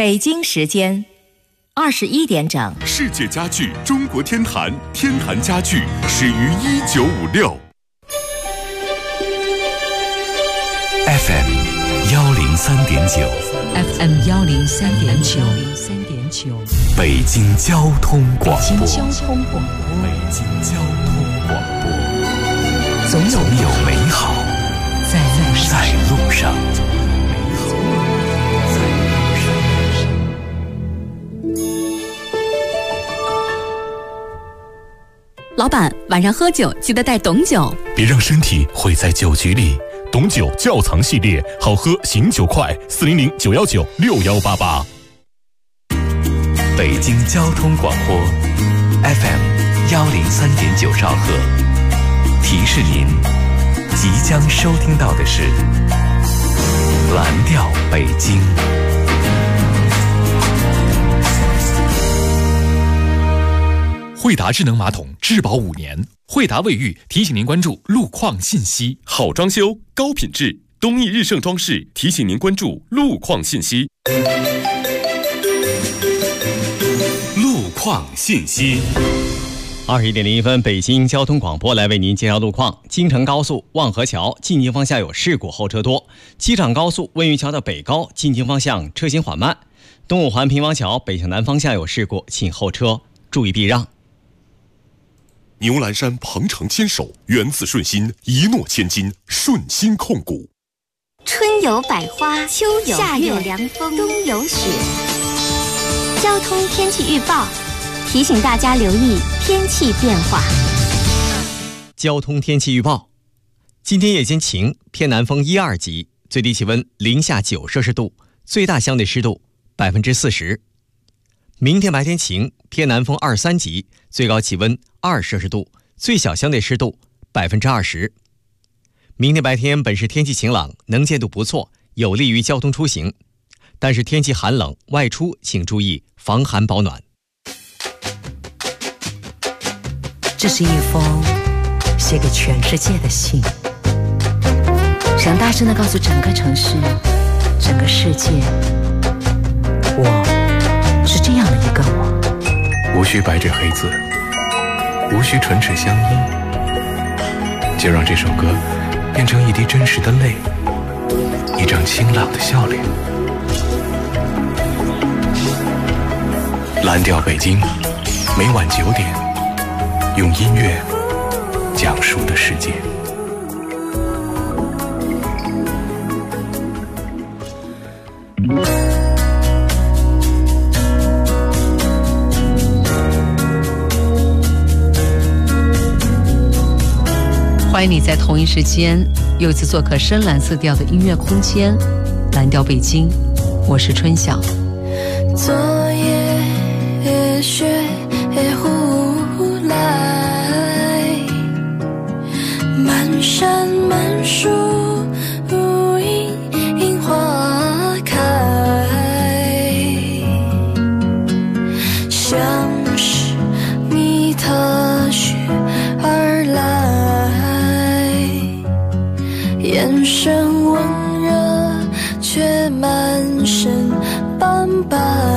北京时间21点整， 世界家具中国天坛，天坛家具始于1956。 FM 103.9 FM 103.9 北京交通广播。 北京交通广播，总有美好在路上。 老板，晚上喝酒记得带董酒， 别让身体毁在酒局里。董酒窖藏系列，好喝醒酒快，400-919-6188。 北京交通广播 FM 103.9兆赫，提示您即将收听到的是蓝调北京。 惠达智能马桶质保5年，惠达卫浴提醒您关注路况信息。 好装修，高品质，东义日盛装饰提醒您关注路况信息。路况信息。 21点01分，北京交通广播来为您介绍路况。京承高速望河桥进京方向有事故，后车多；机场高速温榆桥的北高进京方向车行缓慢；东五环平王桥北向南方向有事故，请后车注意避让。 牛栏山鹏程牵手，缘字顺心，一诺千金，顺心控股。 春有百花，秋有夏有凉风，冬有雪。交通天气预报提醒大家留意天气变化。 交通天气预报：今天夜间晴，偏南风1、2级，最低气温零下9摄氏度，最大相对湿度40%。明天白天晴，偏南风2、3级，最高气温2摄氏度，最小相对湿度20%。明天白天本市天气晴朗，能见度不错，有利于交通出行。但是天气寒冷，外出请注意防寒保暖。 这是一封写给全世界的信，想大声地告诉整个城市、整个世界，我是这样的一个我。 无需白纸黑字，无需唇齿相依，就让这首歌变成一滴真实的泪，一张清朗的笑脸。蓝调北京，每晚9点，用音乐讲述的世界。 欢迎你在同一时间又一次做客深蓝色调的音乐空间，蓝调北京，我是春晓。 昨夜雪忽来，满山满树无影花开，像是你踏雪而来，眼神温热却满身斑白，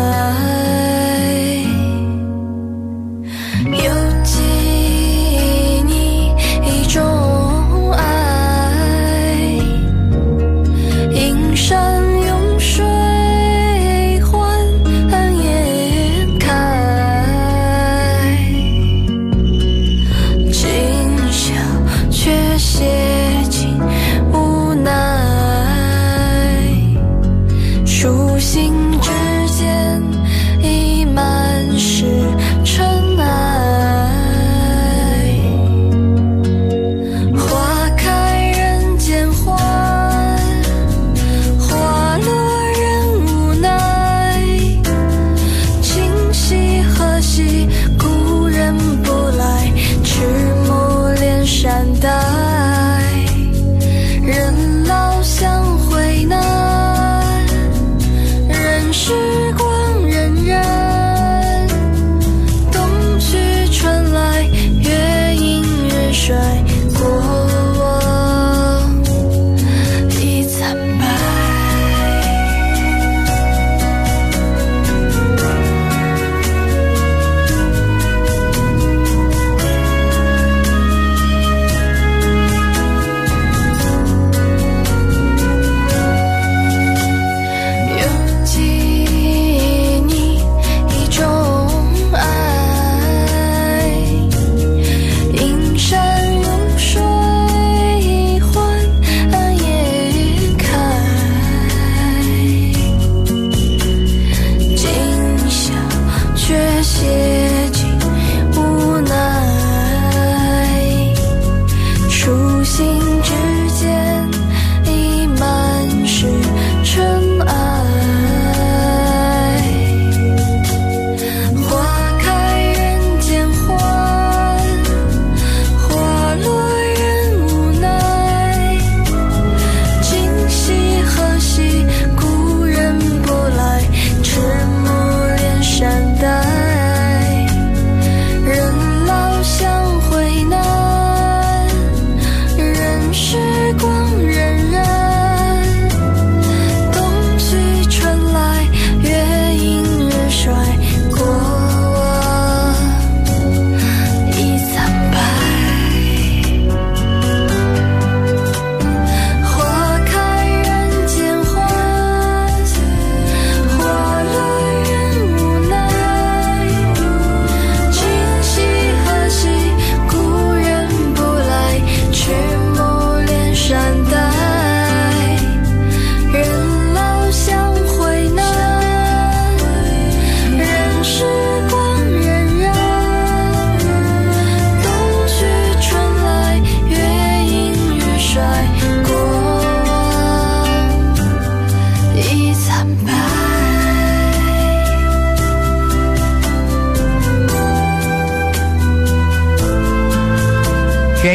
犹记你一种爱，映山涌水缓颜开，今宵却写尽无奈，初心之间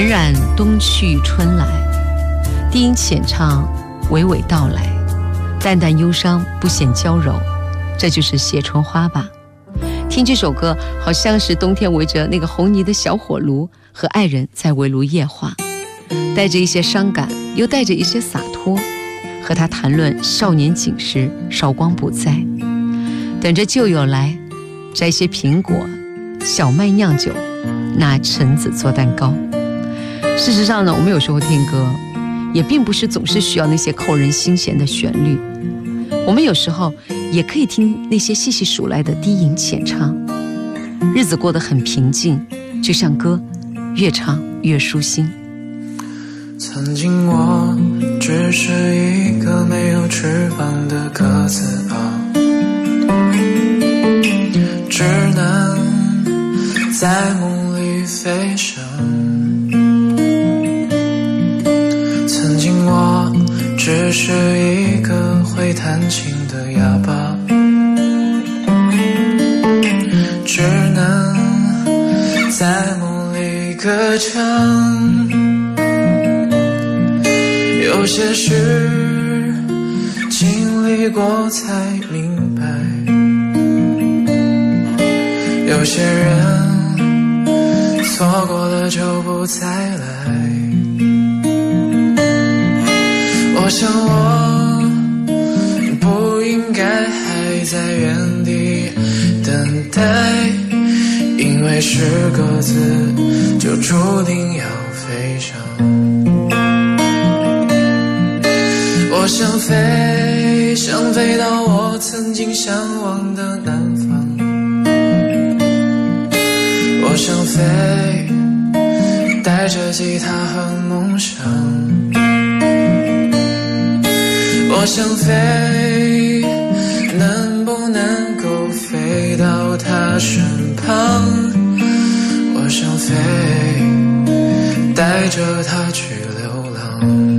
冉冬去春来，低吟浅唱，娓娓道来，淡淡忧伤不显娇柔，这就是写春花吧。听这首歌，好像是冬天围着那个红泥的小火炉，和爱人在围炉夜话，带着一些伤感，又带着一些洒脱，和他谈论少年锦时，韶光不再，等着旧友来，摘些苹果，小麦酿酒，拿橙子做蛋糕。事实上呢，我们有时候听歌，也并不是总是需要那些扣人心弦的旋律，我们有时候也可以听那些细细数来的低吟浅唱，日子过得很平静，就像歌，越唱越舒心。 曾经我只是一个没有翅膀的鸽子吧，只能在梦里飞翔。曾经我只是一个会弹琴的哑巴，只能在梦里歌唱。有些事经历过才明白，有些人错过了就不再来。我想我不应该还在原地等待，因为是鸽子就注定要飞翔。我想飞，想飞到我曾经向往的南方。我想飞，带着吉他和梦想。我想飞，能不能够飞到他身旁？我想飞，带着他去流浪。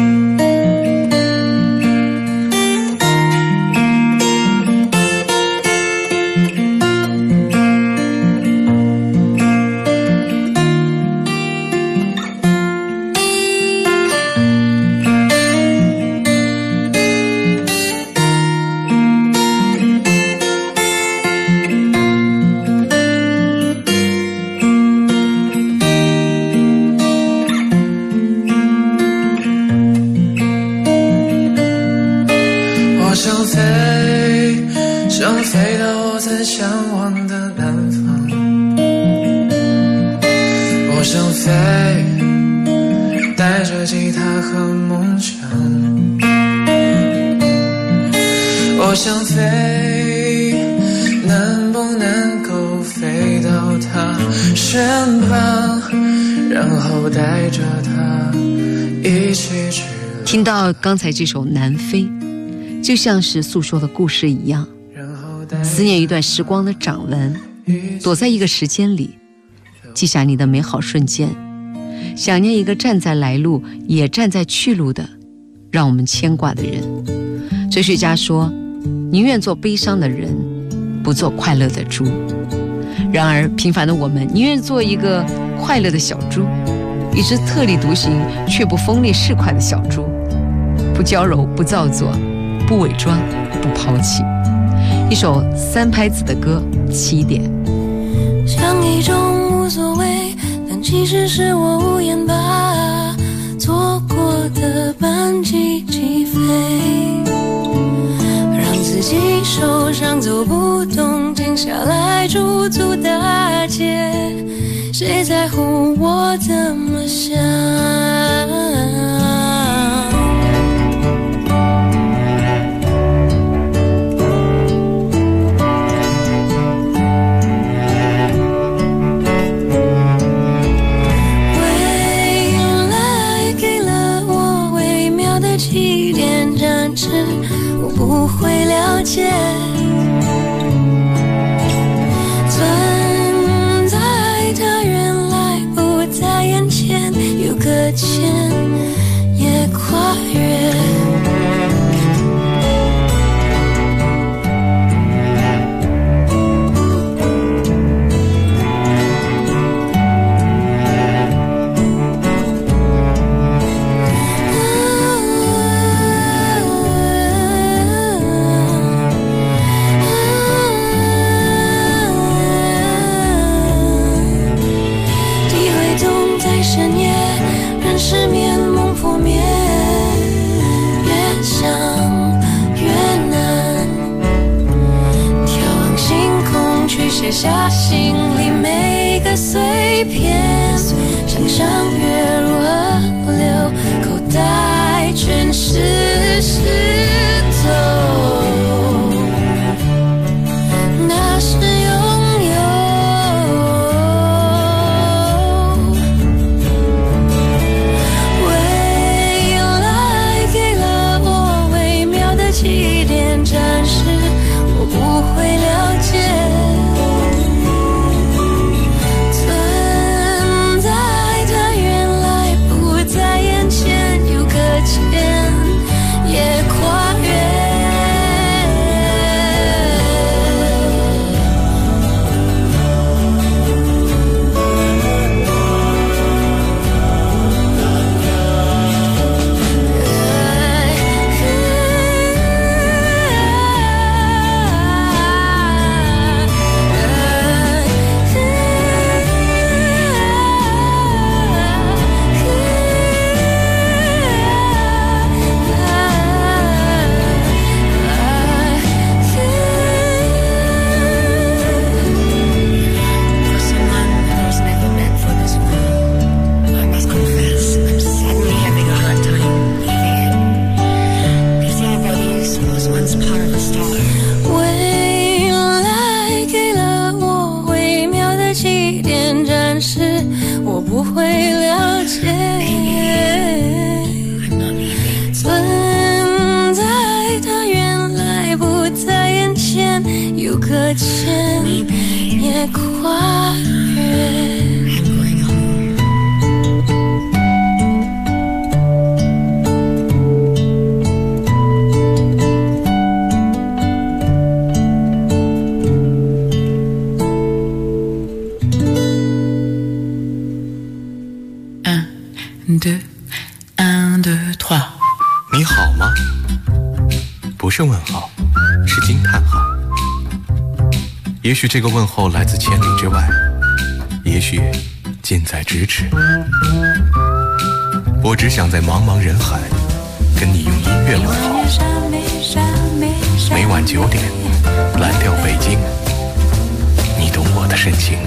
想飞到我曾向往的南方。我想飞，带着吉他和梦想。我想飞，能不能够飞到他身旁，然后带着他一起去。 听到刚才这首《南飞》，就像是诉说的故事一样，思念一段时光的掌纹，躲在一个时间里，记下你的美好瞬间，想念一个站在来路也站在去路的让我们牵挂的人。哲学家说，宁愿做悲伤的人，不做快乐的猪。然而平凡的我们宁愿做一个快乐的小猪，一只特立独行却不锋利市侩的小猪，不娇柔，不造作，不伪装，不抛弃。一首三拍子的歌，7点。 像一种无所谓，但其实是我无言把错过的班机起飞，让自己受伤走不动，停下来驻足大街，谁在乎我怎么想？我不会了解，存在它原来不在眼前，有搁浅也跨越。 不会了解。存在的原来不在眼前，又搁浅也跨越。搁浅也跨越。 你好吗？不是问号，是惊叹号。也许这个问候来自千里之外，也许近在咫尺。我只想在茫茫人海跟你用音乐问候。每晚9点，蓝调北京，你懂我的深情。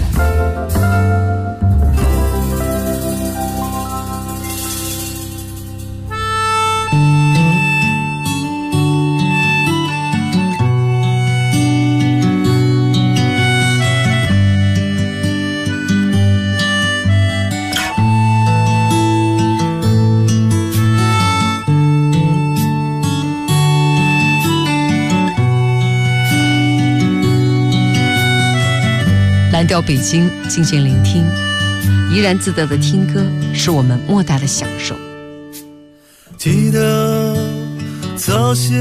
蓝调北京，静静聆听，怡然自得的听歌是我们莫大的享受。 记得早些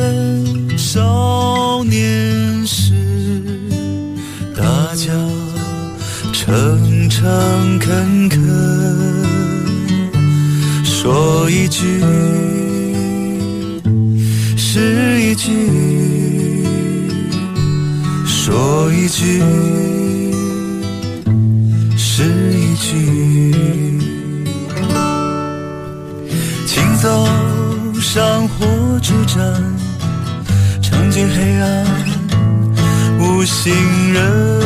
少年时，大家诚诚恳恳，说一句是一句，说一句是一句，请走上火车站，尝尽黑暗无行人，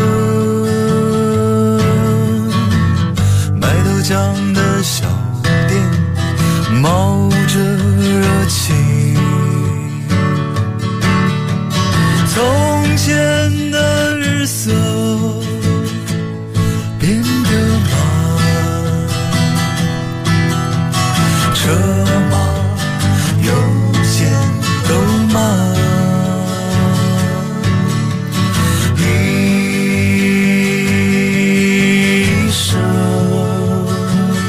卖豆浆的小店冒着热气，从前的日色变得慢，车马邮件都慢，一生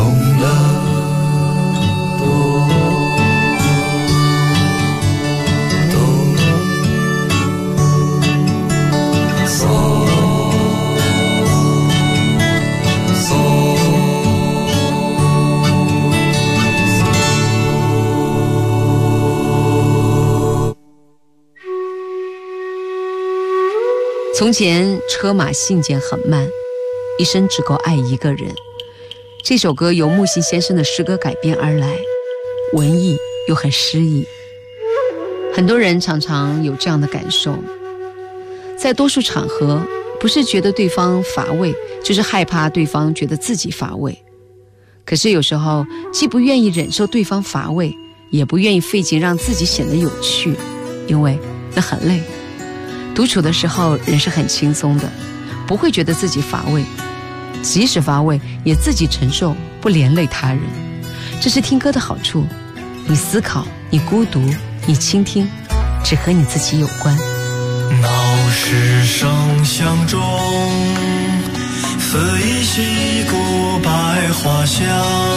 懂了。 从前车马信件很慢，一生只够爱一个人。这首歌由木心先生的诗歌改编而来，文艺又很诗意。很多人常常有这样的感受，在多数场合，不是觉得对方乏味，就是害怕对方觉得自己乏味。可是有时候，既不愿意忍受对方乏味，也不愿意费劲让自己显得有趣，因为那很累。独处的时候，人是很轻松的，不会觉得自己乏味，即使乏味，也自己承受，不连累他人。这是听歌的好处，你思考，你孤独，你倾听，只和你自己有关。 闹市声响中，似一袭古百花香，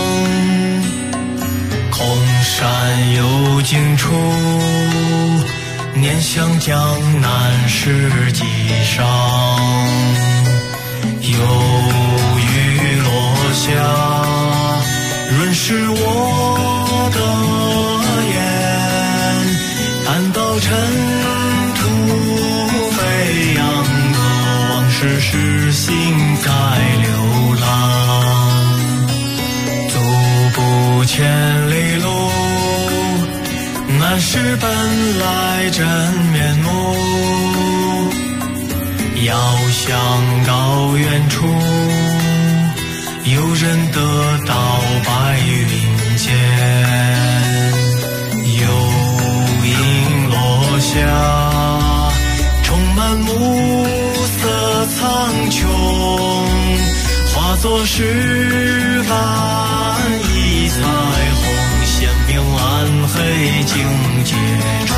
空山幽静处，念想江南世纪上，有雨落下，润湿我的眼，感到尘土飞扬的往事是心在流浪，足步千里路，南是本来真面目，遥想高远处，有人得到白云间，有影落下，充满暮色苍穹，化作诗般一彩虹，鲜明暗黑境界中。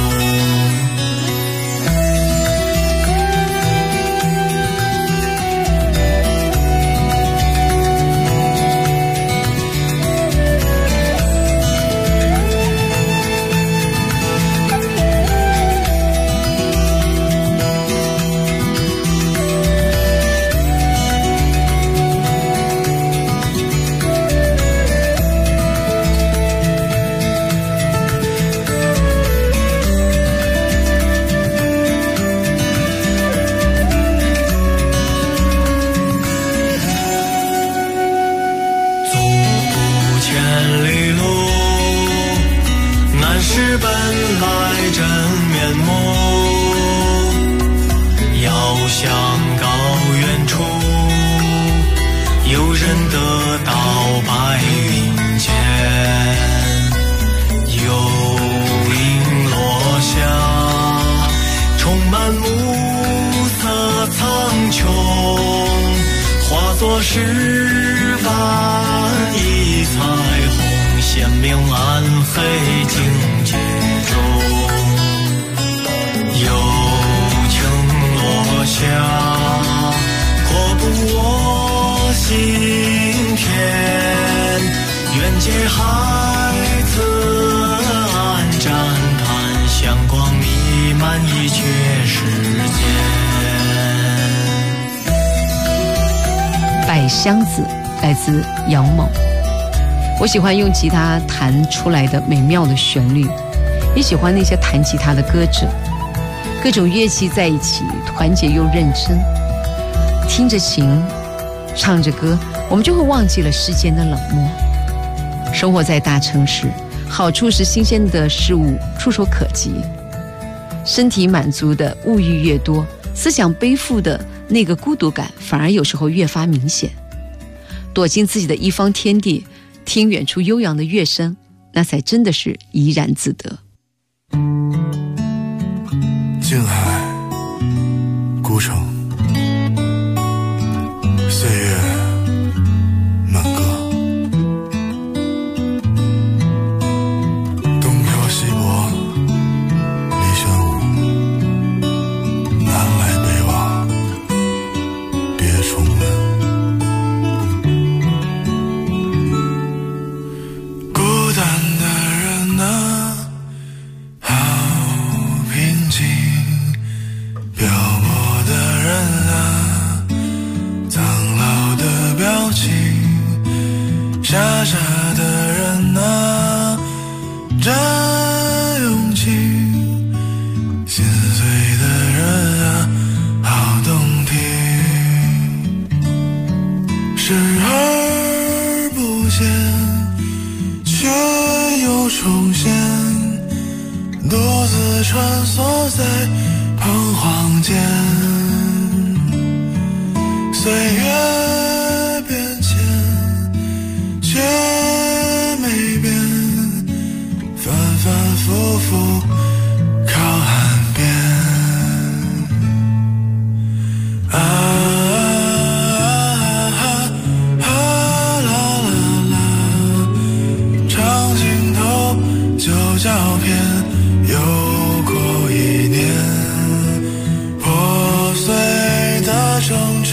诗般一彩虹，鲜明暗黑境界中，有情落下，阔步我心田，愿借海子安展看，香光弥漫一阙世间。 百香子来自杨某，我喜欢用吉他弹出来的美妙的旋律，也喜欢那些弹吉他的歌者，各种乐器在一起，团结又认真，听着琴，唱着歌，我们就会忘记了世间的冷漠。生活在大城市，好处是新鲜的事物触手可及，身体满足的物欲越多，思想背负的那个孤独感反而有时候越发明显。躲进自己的一方天地，听远处悠扬的乐声，那才真的是怡然自得。 静海孤城，岁月满歌，东漂西泊离玄武，南来北往别重温。 傻的人啊，真勇气，心碎的人啊，好动听。视而不见，却又重现，独自穿梭在彷徨间。岁月变迁，却没变，反反复复靠岸边。啊啦啦啦，长镜头旧照片，又过1年，破碎的争执，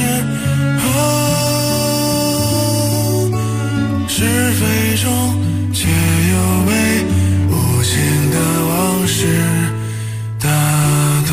是非中却又被无情的往事打动。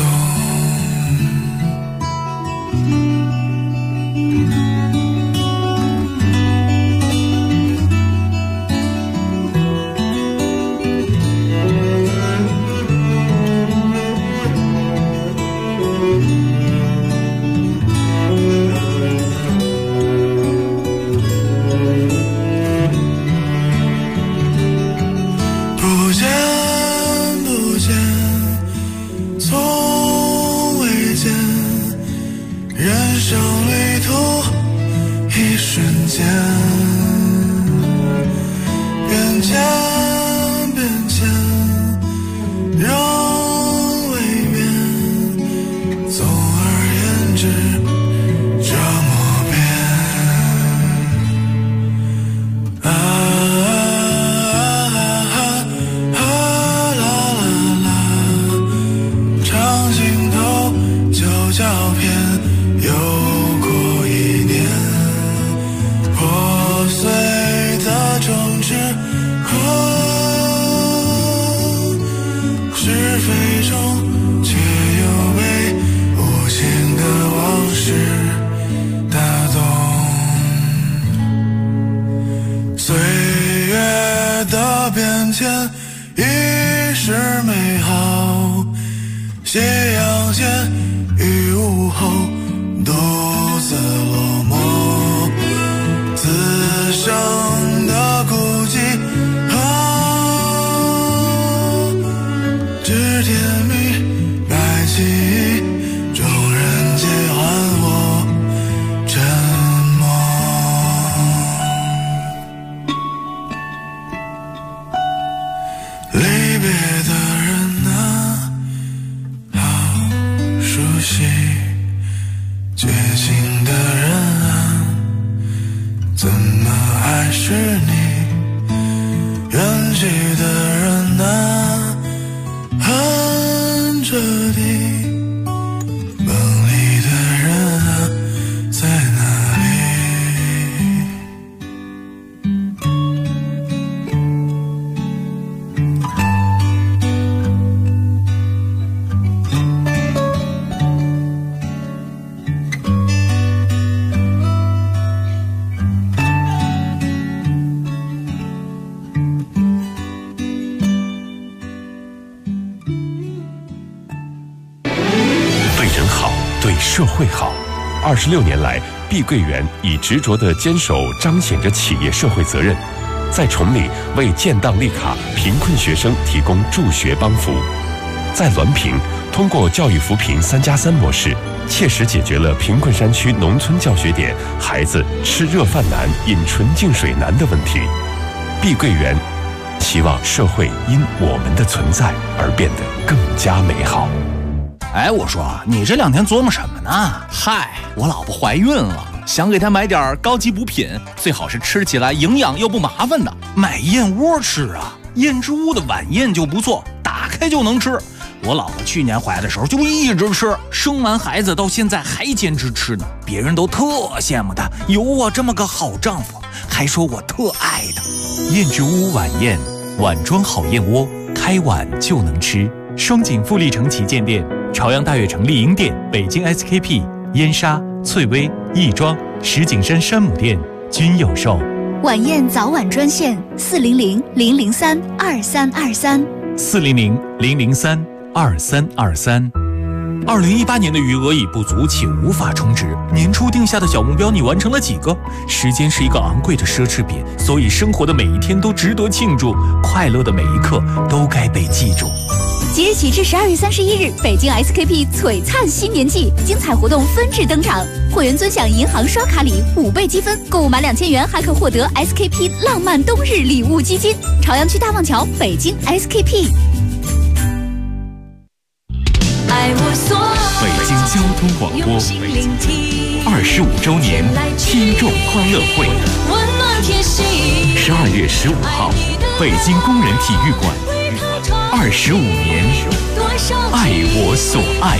社会好，26年来，碧桂园以执着的坚守彰显着企业社会责任，在崇礼为建档立卡贫困学生提供助学帮扶，在滦平通过教育扶贫3+3模式，切实解决了贫困山区农村教学点孩子吃热饭难、饮纯净水难的问题。碧桂园希望社会因我们的存在而变得更加美好。 哎，我说你这2天琢磨什么呢？嗨，我老婆怀孕了，想给她买点高级补品，最好是吃起来营养又不麻烦的。买燕窝吃啊，燕之屋的晚宴就不错，打开就能吃。我老婆去年怀的时候就一直吃，生完孩子到现在还坚持吃呢，别人都特羡慕她有我这么个好丈夫，还说我特爱她。 燕之屋晚宴，碗装好燕窝，开碗就能吃。双井富力城旗舰店、朝阳大悦城丽婴店、北京 SKP、燕莎、翠微、亦庄、石景山山姆店均有售。 晚宴早晚专线 400-003-2323，400-003-2323。2018年的余额已不足，且无法充值。年初定下的小目标，你完成了几个？时间是一个昂贵的奢侈品，所以生活的每一天都值得庆祝，快乐的每一刻都该被记住。 即日起至12月31日，北京 SKP 璀璨新年季，精彩活动纷至登场，会员尊享银行刷卡礼5倍积分，购物满2000元还可获得 SKP 浪漫冬日礼物基金。朝阳区大望桥，北京 SKP。 北京交通广播25周年听众欢乐会，12月15号，北京工人体育馆，25年，爱我所爱。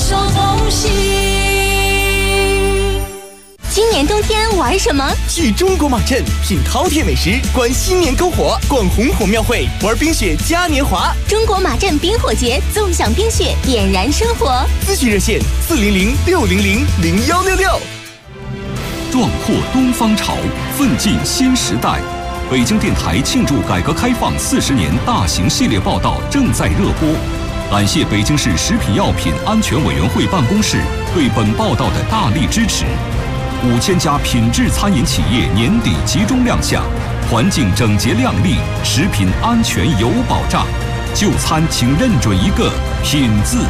今年冬天玩什么？ 去中国马镇品饕餮美食，观新年篝火，逛红火庙会，玩冰雪嘉年华。 中国马镇冰火节，纵享冰雪，点燃生活。 咨询热线400-600-0166。 壮阔东方潮，奋进新时代。北京电台庆祝改革开放40年大型系列报道正在热播。感谢北京市食品药品安全委员会办公室对本报道的大力支持。5000家品质餐饮企业年底集中亮相，环境整洁亮丽，食品安全有保障。就餐请认准一个“品”字。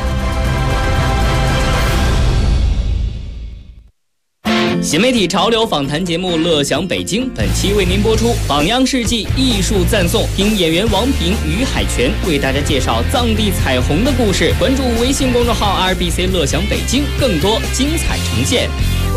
新媒体潮流访谈节目《乐享北京》本期为您播出榜样事迹艺术赞颂，听演员王平、于海泉为大家介绍藏地彩虹的故事。关注微信公众号 RBC 乐享北京，更多精彩呈现。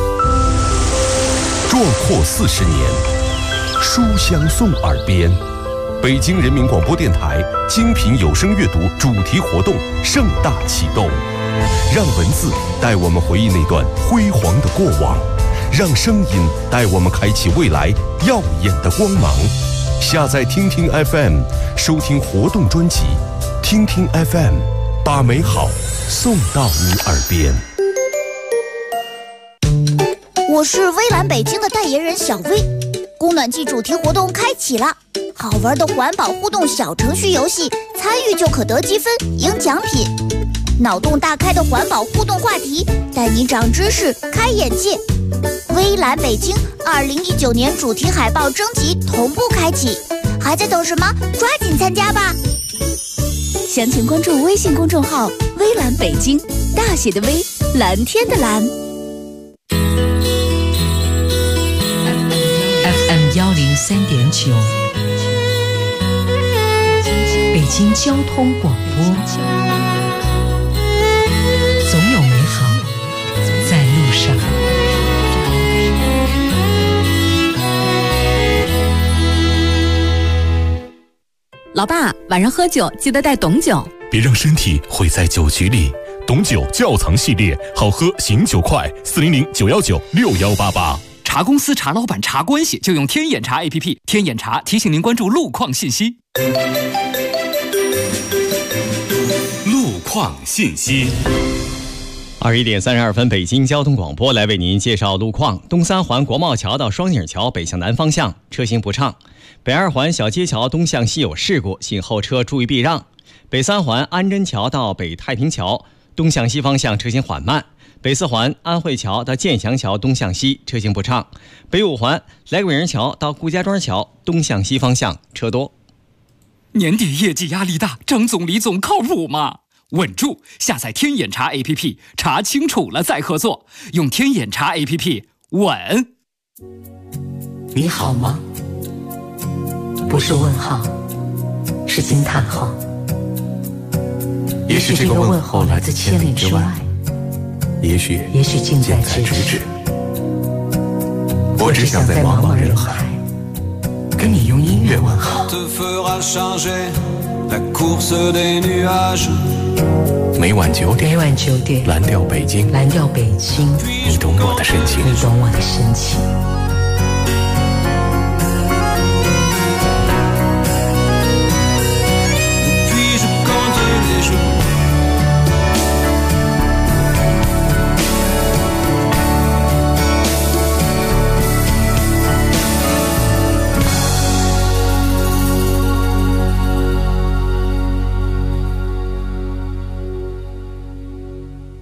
壮阔40年，书香送耳边。北京人民广播电台精品有声阅读主题活动盛大启动，让文字带我们回忆那段辉煌的过往，让声音带我们开启未来耀眼的光芒。下载听听 FM， 收听活动专辑，听听 FM， 把美好送到你耳边。 我是微蓝北京的代言人小薇，供暖季主题活动开启了，好玩的环保互动小程序游戏，参与就可得积分赢奖品。脑洞大开的环保互动话题，带你长知识开眼界。微蓝北京2019年主题海报征集同步开启，还在等什么？抓紧参加吧！ 详情关注微信公众号微蓝北京，大写的微，蓝天的蓝。 FM103.9，北京交通广播，总有美好在路上。 老爸，晚上喝酒记得带董酒， 别让身体毁在酒局里。董酒窖藏系列，好喝醒酒快，400-919-6188。 查公司、查老板、查关系，就用天眼查 APP。天眼查提醒您关注路况信息。 路况信息。 21点32分，北京交通广播来为您介绍路况。东三环国贸桥到双井桥北向南方向车行不畅，北二环小街桥东向西有事故，请后车注意避让。北三环安贞桥到北太平桥东向西方向车行缓慢，北四环安慧桥到建祥桥东向西车行不畅，北五环来桂营桥到顾家庄桥东向西方向车多。 年底业绩压力大，张总李总靠谱吗？稳住！下载天眼查 APP， 查清楚了再合作，用天眼查 APP 稳。 你好吗？不是问号，是惊叹号。 也许这个问候来自千里之外，也许近在咫尺。我只想在茫茫人海跟你用音乐问候。每晚9点，蓝调北京，你懂我的深情，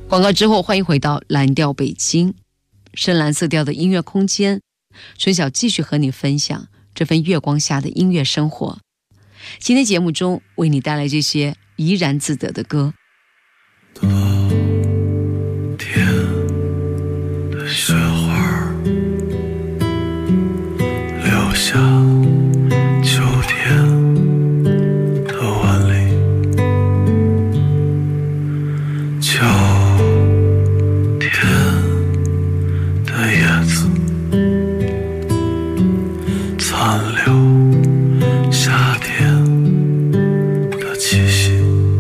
广告之后，欢迎回到蓝调北京，深蓝色调的音乐空间。春晓继续和你分享这份月光下的音乐生活。今天节目中为你带来这些怡然自得的歌。 天的雪花留下秋天的万里，秋天的叶子残留夏天的气息，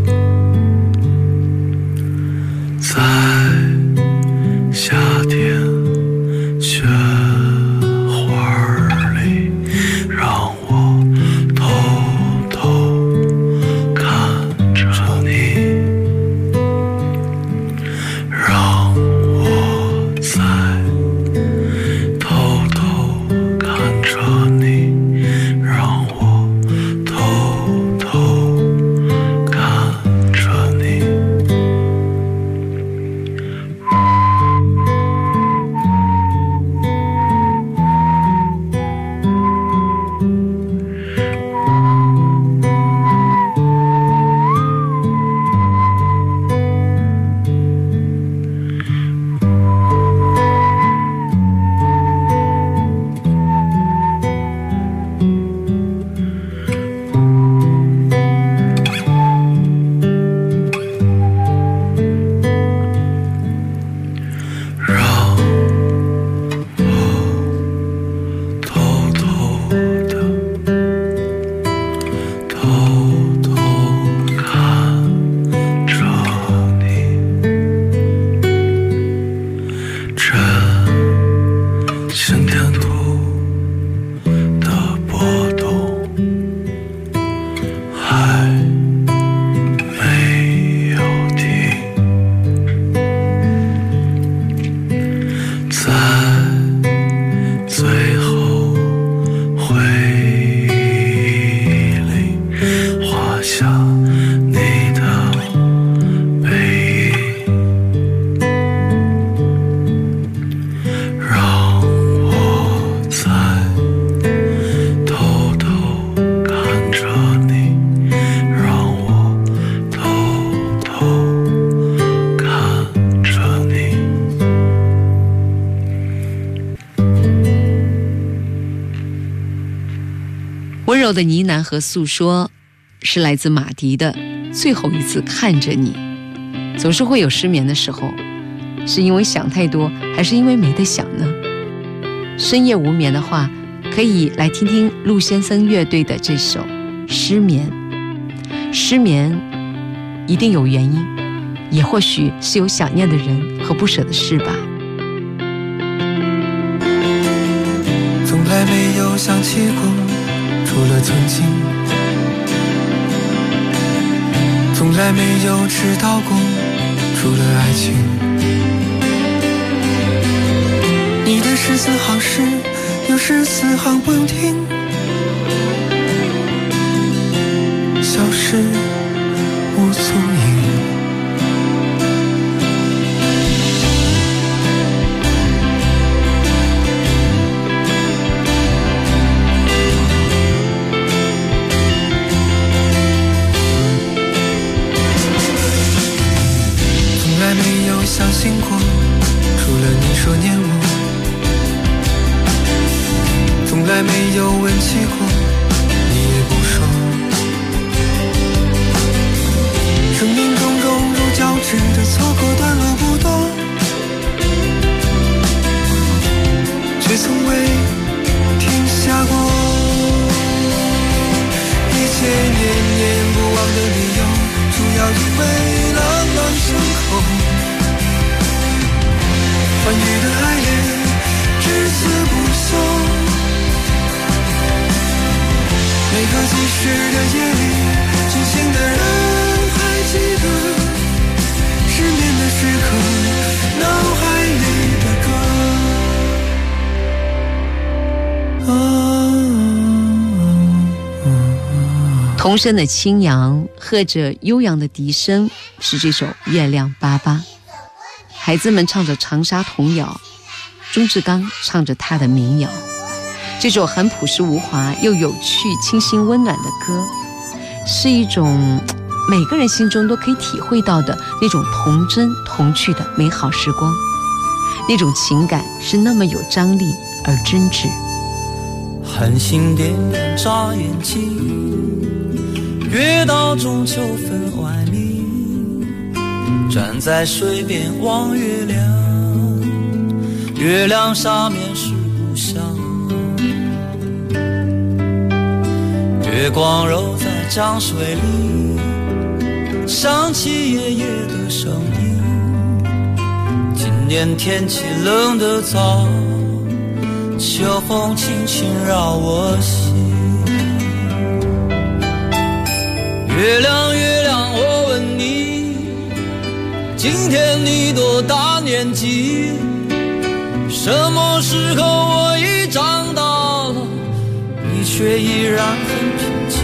在夏天雪花里，让我偷偷看着你，让我在偷偷看着你，让我偷偷看着你。 温柔的呢喃和诉说，是来自马迪的最后一次看着你。总是会有失眠的时候，是因为想太多，还是因为没得想呢？深夜无眠的话，可以来听听陆先生乐队的这首《失眠》。失眠一定有原因，也或许是有想念的人和不舍的事吧。 从来没有想起过，除了曾经，从来没有知道过，除了爱情。你的14行诗有14行不用听，消失无踪影。从来没有相信过，除了你说念我，从来没有问起过，你也不说。生命中融入交织的错过段落不多，却从未停下过。一切念念不忘的理由，主要因为朗朗上口。欢愉的爱恋至死不休，每个即逝的夜里，清醒的人还记得失眠的时刻，脑海里的歌。 童声的清扬和着悠扬的笛声，是这首《月亮粑粑》。 孩子们唱着长沙童谣，钟志刚唱着他的民谣。这首很朴实无华又有趣、清新温暖的歌，是一种每个人心中都可以体会到的那种童真童趣的美好时光，那种情感是那么有张力而真挚。 繁星点点眨眼睛，月到中秋分外明。站在水边望月亮，月亮下面是故乡。月光揉在江水里，想起爷爷的声音。今年天气冷得早，秋风轻轻绕我心。月亮月亮我问你，今天你多大年纪？什么时候我已长大了，你却依然很平静。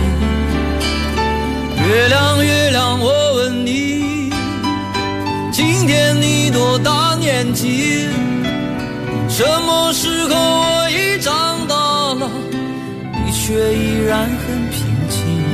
月亮月亮我问你，今天你多大年纪？什么时候我已长大了，你却依然很平静。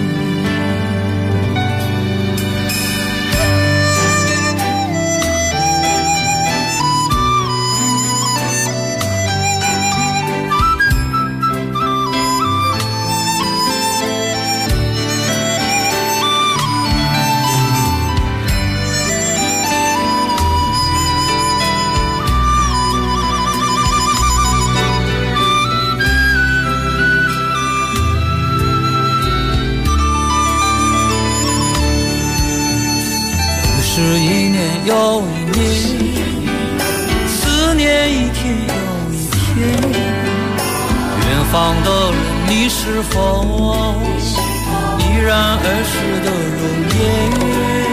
是一年又一年，思念一天又一天。远方的人，你是否依然儿时的容颜？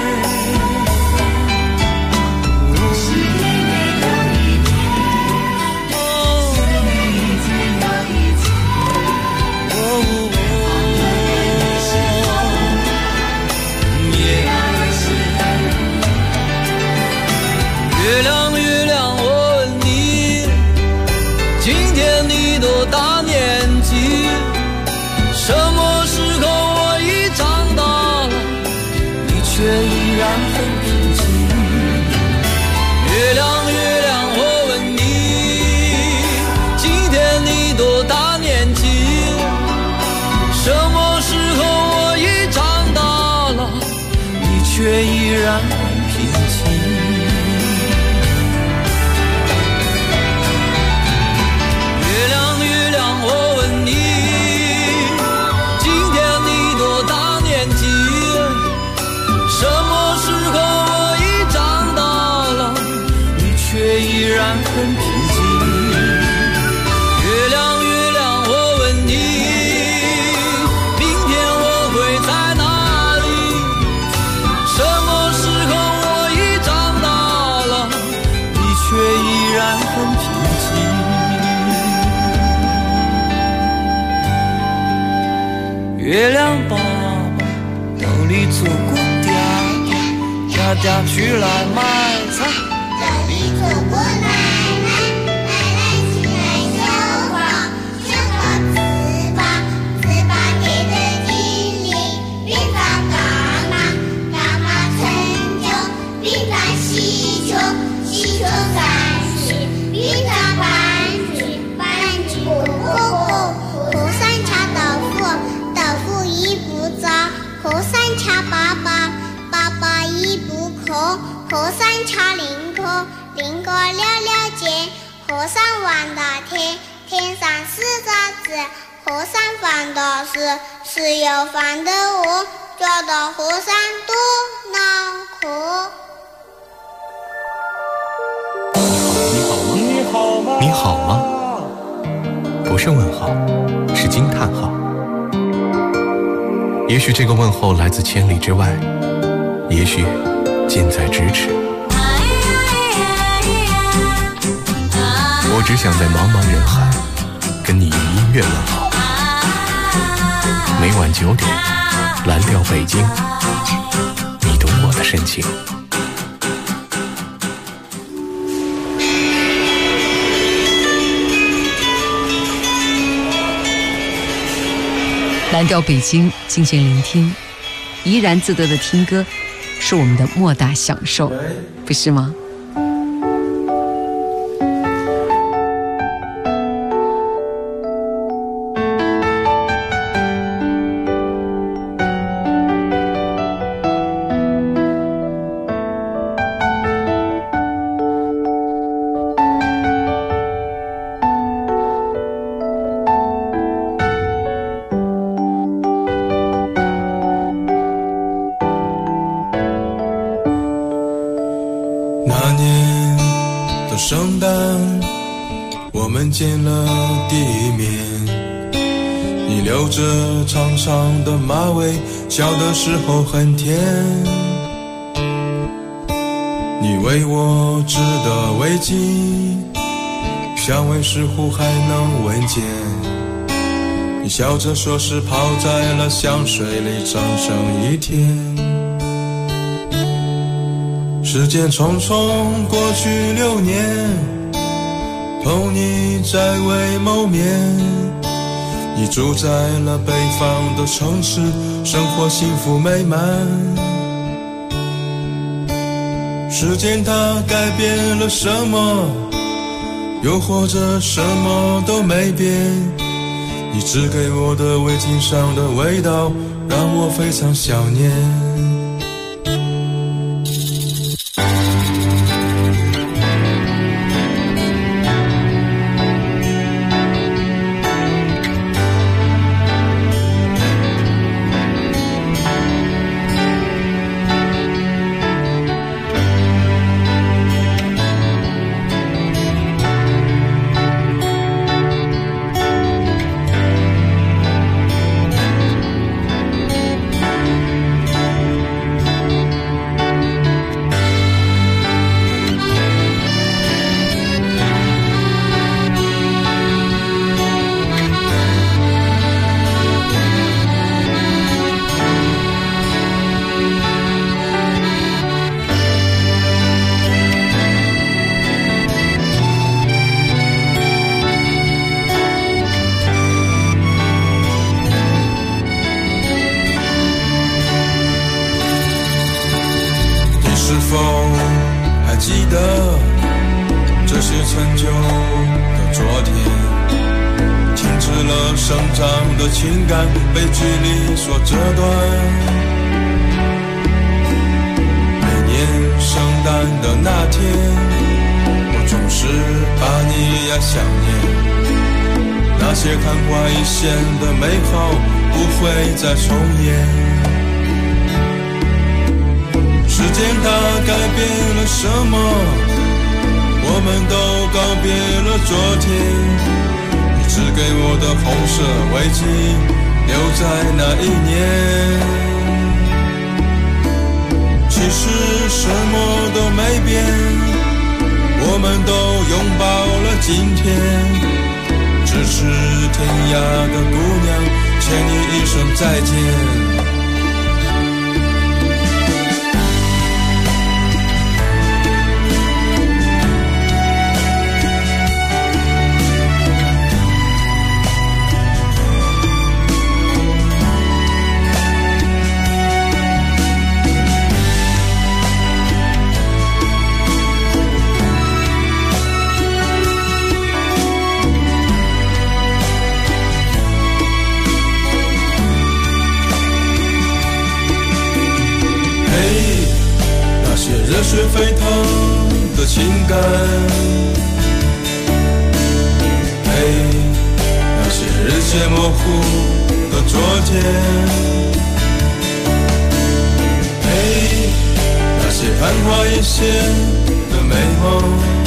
月亮月亮我问你，今天你多大年纪？什么时候我已长大了，你却依然很平静。月亮月亮我问你，今天你多大年纪？什么时候我已长大了，你却依然很平静。什么时候我已长大了，你却依然很平静。月亮月亮我问你，明天我会在哪里？什么时候我已长大了，你却依然很平静。月亮爸爸兜里做过嗲嗲去来买菜，这里走过奶奶，奶奶起来绣花，绣花糍粑，糍粑贴在金里，糍粑干嘛，干嘛成就，糍粑稀球，稀球三十，糍粑半句，半句不够，口三叉豆腐，豆腐一不糟，口三叉粑粑，粑粑一不口三叉零口，零口六六尖，口三弯大天，天上四个字，口三翻的四，四又翻的五，抓到火山多恼火。 你好吗？你好吗？不是问号，是惊叹号。也许这个问候来自千里之外，也许近在咫尺。我只想在茫茫人海跟你用音乐问好。每晚9点，蓝调北京，你懂我的深情。 蓝调北京，静静聆听，怡然自得的听歌，是我们的莫大享受，不是吗？ 那年的圣诞，我们见了第一面。你留着长长的马尾，笑的时候很甜。你为我织的围巾，香味似乎还能闻见。你笑着说是泡在了香水里整整一天。时间匆匆过去6年，同你再未谋面。你住在了北方的城市，生活幸福美满。时间它改变了什么，又或者什么都没变。你织给我的围巾上的味道，让我非常想念。记得这些陈旧的昨天，停止了生长的情感，被距离所折断。每年圣诞的那天，我总是把你呀想念，那些昙花一现的美好不会再重演。时间它改变了什么？我们都告别了昨天。你织给我的红色围巾留在那一年。其实什么都没变，我们都拥抱了今天。只是天涯的姑娘，欠你一声再见。热血沸腾的情感，那些日渐模糊的昨天，那些昙花一现的美梦，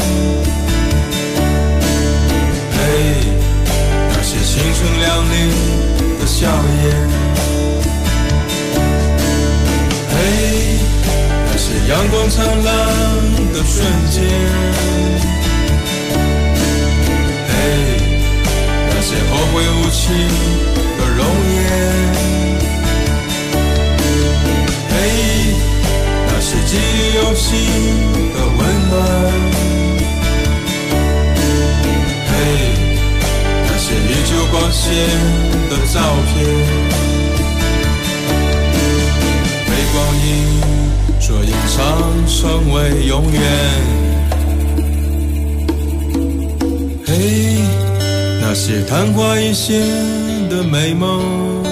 那些青春靓丽的笑颜，阳光灿烂的瞬间，那些后会无期的容颜，那些记忆犹新的温暖，那些依旧光鲜的照片。 你这样唱成为永远。嘿，那些昙花一现的美梦。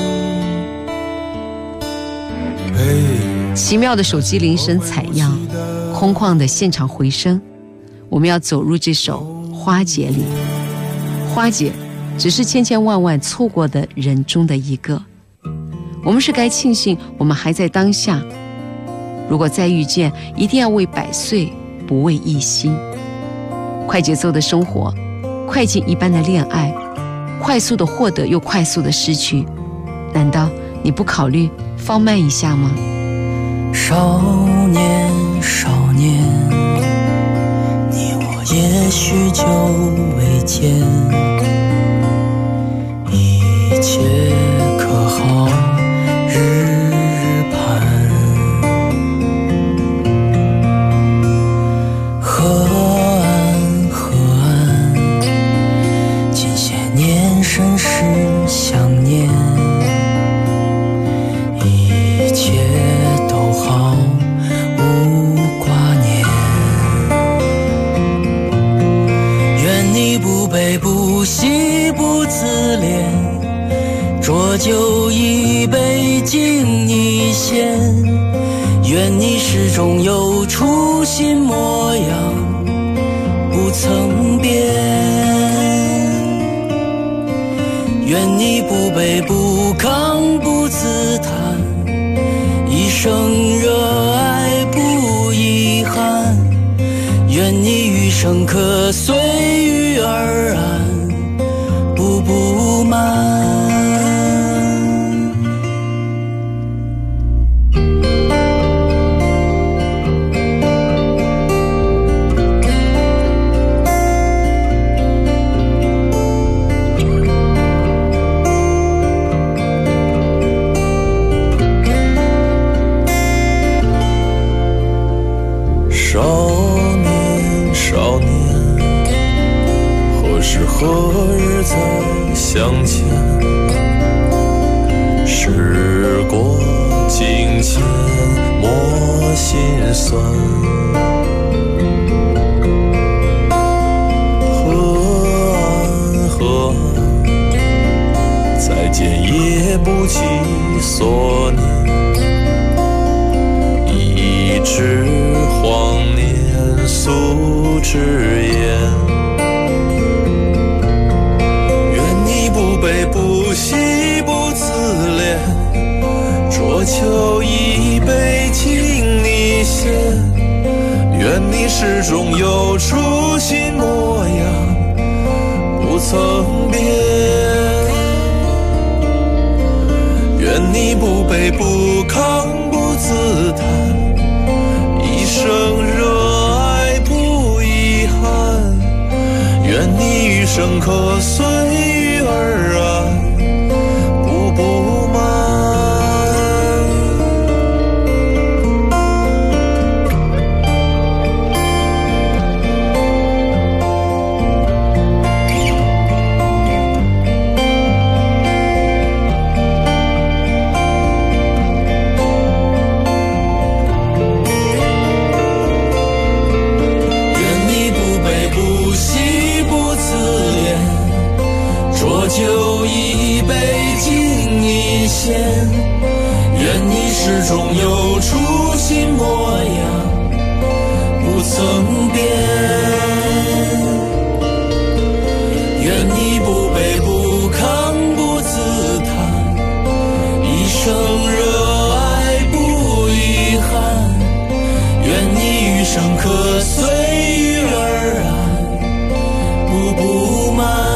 嘿， 奇妙的手机铃声采样，空旷的现场回声，我们要走入这首花节里。花节只是千千万万错过的人中的一个，我们是该庆幸我们还在当下，如果再遇见，一定要为百岁，不为一心。快节奏的生活，快进一般的恋爱，快速的获得又快速的失去，难道你不考虑放慢一下吗？ 少年少年，你我也许久未见，一切可好日日盼。河岸河岸，近些年甚是想念，一切都好无挂念。愿你不悲不喜不自怜，浊酒一杯敬你先。愿你始终有初心模样，不曾变。愿你不卑不亢不自叹，一生热爱不遗憾。愿你余生可随遇而安，步步慢。何日再相见？时过境迁，莫心酸。河岸河岸，再见也不及所念。一纸荒年素之言。不悲不喜不自怜，浊酒一杯敬你先。愿你始终有初心模样，不曾变。愿你不卑不亢不自叹，一生热爱不遗憾。愿你余生可随而安，步步慢。愿你不卑不喜不自怜，浊酒一杯敬你先。愿你始终有初心模样，不曾变。愿你不卑不亢不自叹，一生热爱不遗憾。愿你余生可随遇而安，步步慢。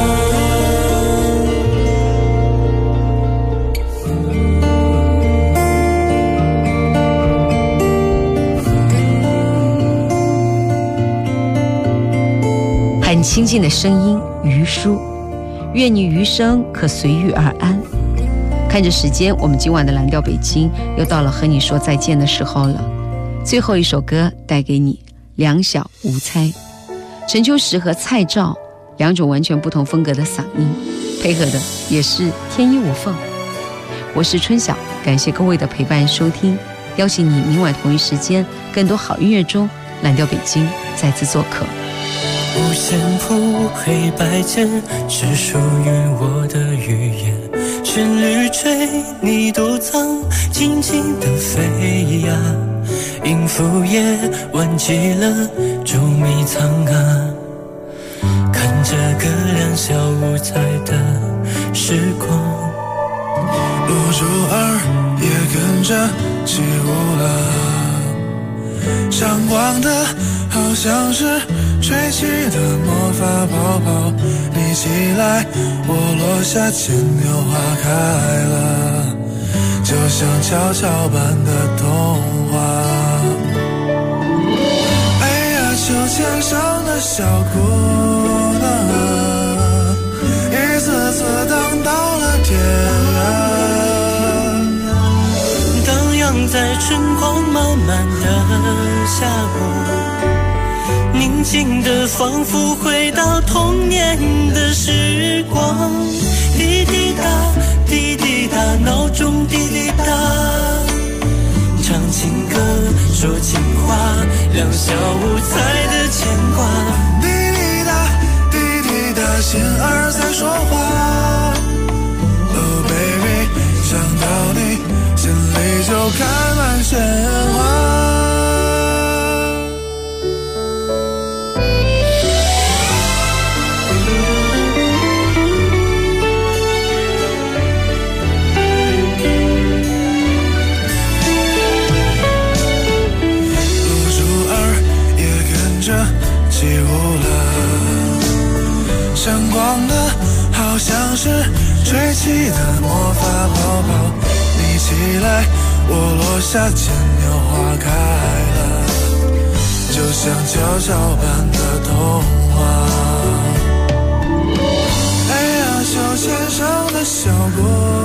很亲近的声音，余书。愿你余生可随遇而安。看着时间，我们今晚的蓝调北京又到了和你说再见的时候了。最后一首歌带给你，两小无猜。陈秋实和蔡照两种完全不同风格的嗓音，配合的也是天衣无缝。我是春晓，感谢各位的陪伴收听。 邀请你明晚同一时间，更多好音乐中，蓝调北京再次做客。 五线谱黑白键是属于我的语言，旋律吹你独藏，轻轻的飞呀，音符也忘记了捉迷藏啊，看着个两小无猜的时光， 露珠儿也跟着起舞了，闪光的好像是吹起的魔法泡泡，你起来我落下，牵牛花开了，就像跷跷般的童话。哎呀，秋千上的小姑娘，一次次荡到了天涯， 荡漾在春光满满的下午，宁静的仿佛回到童年的时光，滴滴答滴滴答，闹钟滴滴答，唱情歌说情话，两小无猜的牵挂， 滴滴答滴滴答，心儿在说话。Oh baby， 想到你心里就开满鲜花。起舞了，闪光的好像是吹起的魔法泡泡，你起来我落下，牵牛花开了，就像跷跷般的童话。哎呀，手牵上的小姑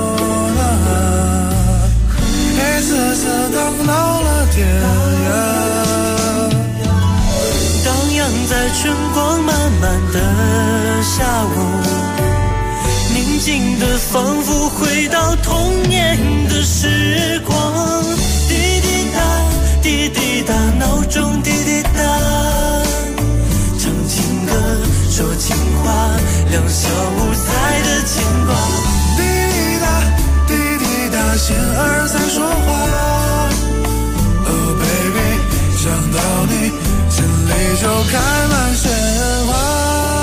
娘，一次次荡到了天涯， 荡漾在春光满满的下午，宁静的仿佛回到童年的时光，滴滴答滴滴答，闹钟滴滴答，唱情歌说情话，两小无猜的牵挂， 滴滴答滴滴答，心儿在说话。Oh baby， 想到你心里就开满鲜花。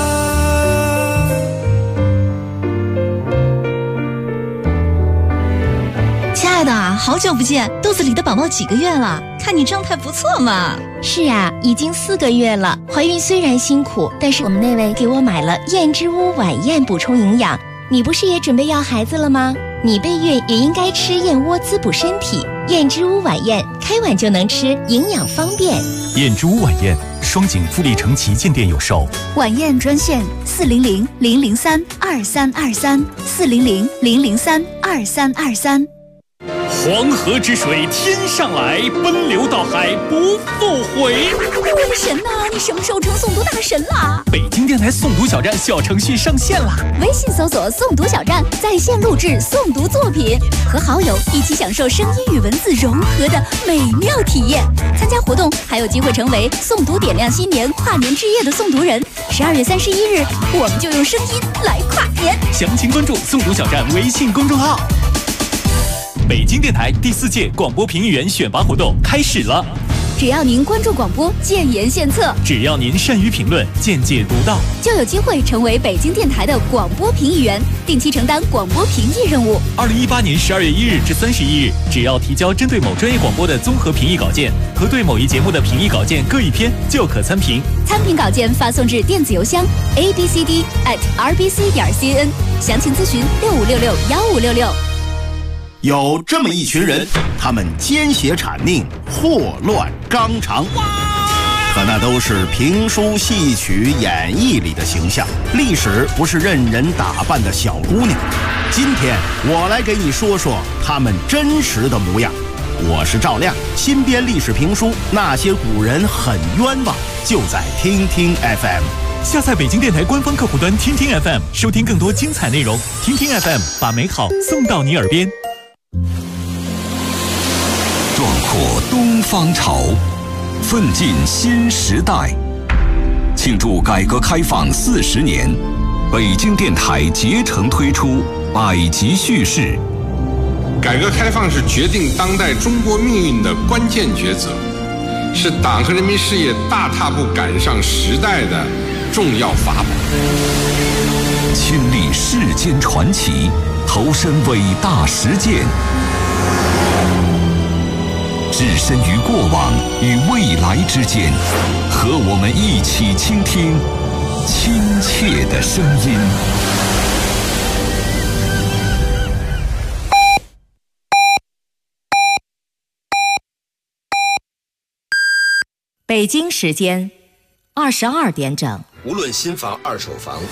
亲爱的，好久不见，肚子里的宝宝几个月了？看你状态不错嘛。 是啊，已经4个月了。怀孕虽然辛苦，但是我们那位给我买了燕之屋晚宴补充营养。你不是也准备要孩子了吗？你备孕也应该吃燕窝滋补身体。燕之屋晚宴，开碗就能吃，营养方便。 燕之屋晚宴，双井富力城旗舰店有售。 晚宴专线400-003-2323，400-003-2323。 黄河之水天上来，奔流到海不复回。 我的神呐，你什么时候成诵读大神了？ 北京电台诵读小站小程序上线啦！ 微信搜索诵读小站，在线录制诵读作品，和好友一起享受声音与文字融合的美妙体验。参加活动还有机会成为诵读点亮新年跨年之夜的诵读人。12月31日，我们就用声音来跨年。 详情关注诵读小站微信公众号。北京电台第4届广播评议员选拔活动开始了。 只要您关注广播，建言献策； 只要您善于评论，见解独到， 就有机会成为北京电台的广播评议员，定期承担广播评议任务。 2018年12月1日至31日，只要提交针对某专业广播的综合评议稿件和对某一节目的评议稿件各1篇，就可参评。 参评稿件发送至电子邮箱 abcd@rbc.cn， 详情咨询65661566。 有这么一群人，他们奸邪谄佞，祸乱纲常，可那都是评书、戏曲、演绎里的形象。历史不是任人打扮的小姑娘。今天我来给你说说他们真实的模样。我是赵亮，新编历史评书《那些古人很冤枉》，就在听听 FM。 下载北京电台官方客户端听听 FM， 收听更多精彩内容。听听 FM， 把美好送到你耳边。 壮阔拓东方潮，奋进新时代。庆祝改革开放40年，北京电台竭诚推出百集叙事。 改革开放是决定当代中国命运的关键抉择，是党和人民事业大踏步赶上时代的重要法宝。 亲历世间传奇，投身伟大实践，置身于过往与未来之间，和我们一起倾听亲切的声音。 北京时间22点整。 无论新房、二手房、